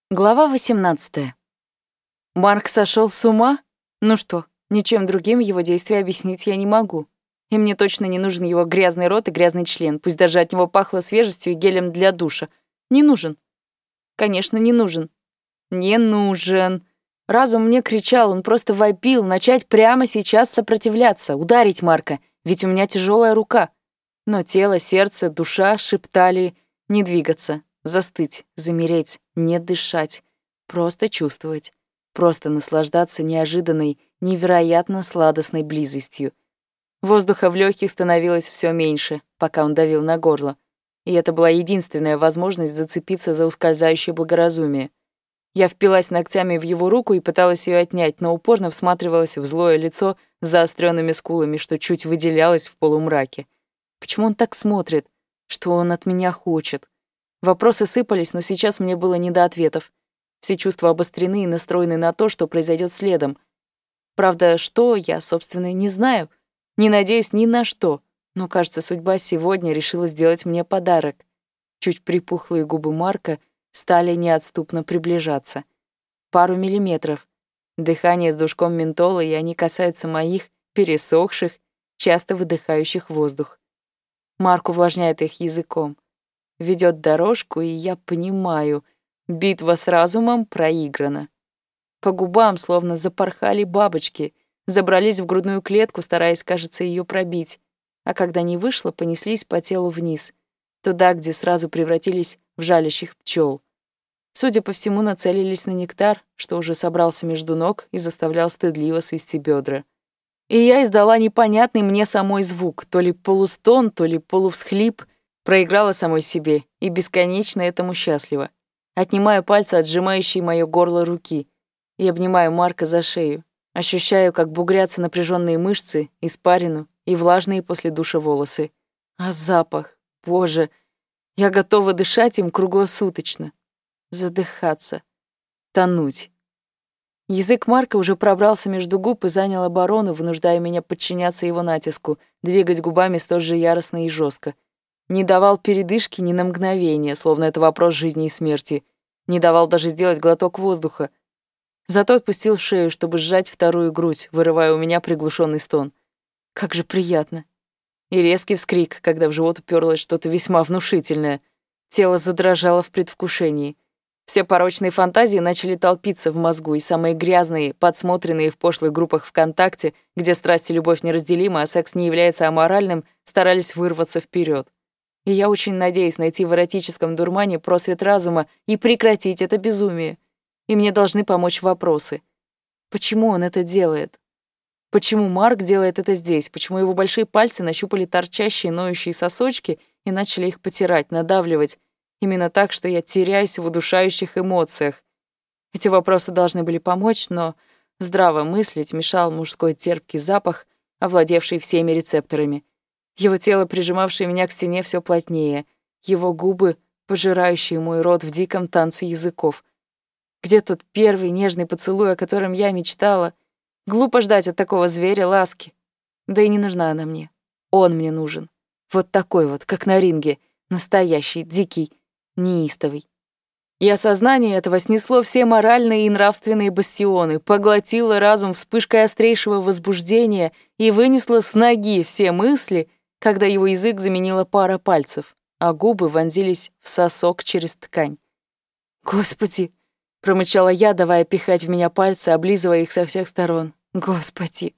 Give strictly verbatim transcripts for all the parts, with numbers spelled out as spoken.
Глава восемнадцатая. Марк сошел с ума? Ну что, ничем другим его действия объяснить я не могу. И мне точно не нужен его грязный рот и грязный член, пусть даже от него пахло свежестью и гелем для душа. Не нужен. Конечно, не нужен. Не нужен. Разум мне кричал, он просто вопил, начать прямо сейчас сопротивляться, ударить Марка, ведь у меня тяжелая рука. Но тело, сердце, душа шептали не двигаться. Застыть, замереть, не дышать, просто чувствовать, просто наслаждаться неожиданной, невероятно сладостной близостью. Воздуха в легких становилось все меньше, пока он давил на горло, и это была единственная возможность зацепиться за ускользающее благоразумие. Я впилась ногтями в его руку и пыталась ее отнять, но упорно всматривалась в злое лицо с заостренными скулами, что чуть выделялось в полумраке. Почему он так смотрит? Что он от меня хочет? Вопросы сыпались, но сейчас мне было не до ответов. Все чувства обострены и настроены на то, что произойдет следом. Правда, что, я, собственно, не знаю. Не надеюсь ни на что. Но, кажется, судьба сегодня решила сделать мне подарок. Чуть припухлые губы Марка стали неотступно приближаться. Пару миллиметров. Дыхание с душком ментола, и они касаются моих, пересохших, часто выдыхающих воздух. Марк увлажняет их языком. Ведет дорожку, и я понимаю, битва с разумом проиграна. По губам словно запорхали бабочки, забрались в грудную клетку, стараясь, кажется, ее пробить. А когда не вышло, понеслись по телу вниз, туда, где сразу превратились в жалящих пчел. Судя по всему, нацелились на нектар, что уже собрался между ног и заставлял стыдливо свести бедра. И я издала непонятный мне самой звук, то ли полустон, то ли полувсхлип, проиграла самой себе и бесконечно этому счастлива. Отнимаю пальцы от сжимающей моё горло руки и обнимаю Марка за шею. Ощущаю, как бугрятся напряженные мышцы, испарину и влажные после душа волосы. А запах, боже, я готова дышать им круглосуточно. Задыхаться, тонуть. Язык Марка уже пробрался между губ и занял оборону, вынуждая меня подчиняться его натиску, двигать губами столь же яростно и жестко. Не давал передышки ни на мгновение, словно это вопрос жизни и смерти. Не давал даже сделать глоток воздуха. Зато отпустил шею, чтобы сжать вторую грудь, вырывая у меня приглушенный стон. Как же приятно. И резкий вскрик, когда в живот уперлось что-то весьма внушительное. Тело задрожало в предвкушении. Все порочные фантазии начали толпиться в мозгу, и самые грязные, подсмотренные в пошлых группах ВКонтакте, где страсть и любовь неразделимы, а секс не является аморальным, старались вырваться вперед. И я очень надеюсь найти в эротическом дурмане просвет разума и прекратить это безумие. И мне должны помочь вопросы. Почему он это делает? Почему Марк делает это здесь? Почему его большие пальцы нащупали торчащие, ноющие сосочки и начали их потирать, надавливать? Именно так, что я теряюсь в удушающих эмоциях. Эти вопросы должны были помочь, но здраво мыслить мешал мужской терпкий запах, овладевший всеми рецепторами. Его тело, прижимавшее меня к стене, все плотнее. Его губы, пожирающие мой рот в диком танце языков. Где тот первый нежный поцелуй, о котором я мечтала? Глупо ждать от такого зверя ласки. Да и не нужна она мне. Он мне нужен. Вот такой вот, как на ринге. Настоящий, дикий, неистовый. И осознание этого снесло все моральные и нравственные бастионы, поглотило разум вспышкой острейшего возбуждения и вынесло с ноги все мысли, когда его язык заменила пара пальцев, а губы вонзились в сосок через ткань. «Господи!» — промычала я, давая пихать в меня пальцы, облизывая их со всех сторон. «Господи!»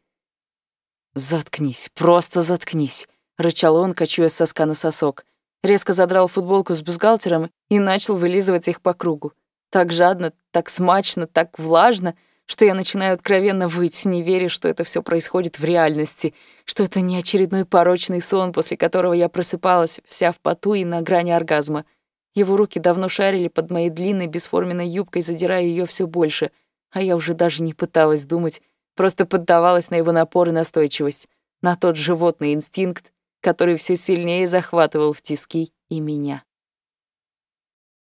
«Заткнись, просто заткнись!» — рычал он, качуя с соска на сосок. Резко задрал футболку с бюстгальтером и начал вылизывать их по кругу. Так жадно, так смачно, так влажно, что я начинаю откровенно выть, не веря, что это все происходит в реальности, что это не очередной порочный сон, после которого я просыпалась вся в поту и на грани оргазма. Его руки давно шарили под моей длинной бесформенной юбкой, задирая ее все больше, а я уже даже не пыталась думать, просто поддавалась на его напор и настойчивость, на тот животный инстинкт, который все сильнее захватывал в тиски и меня.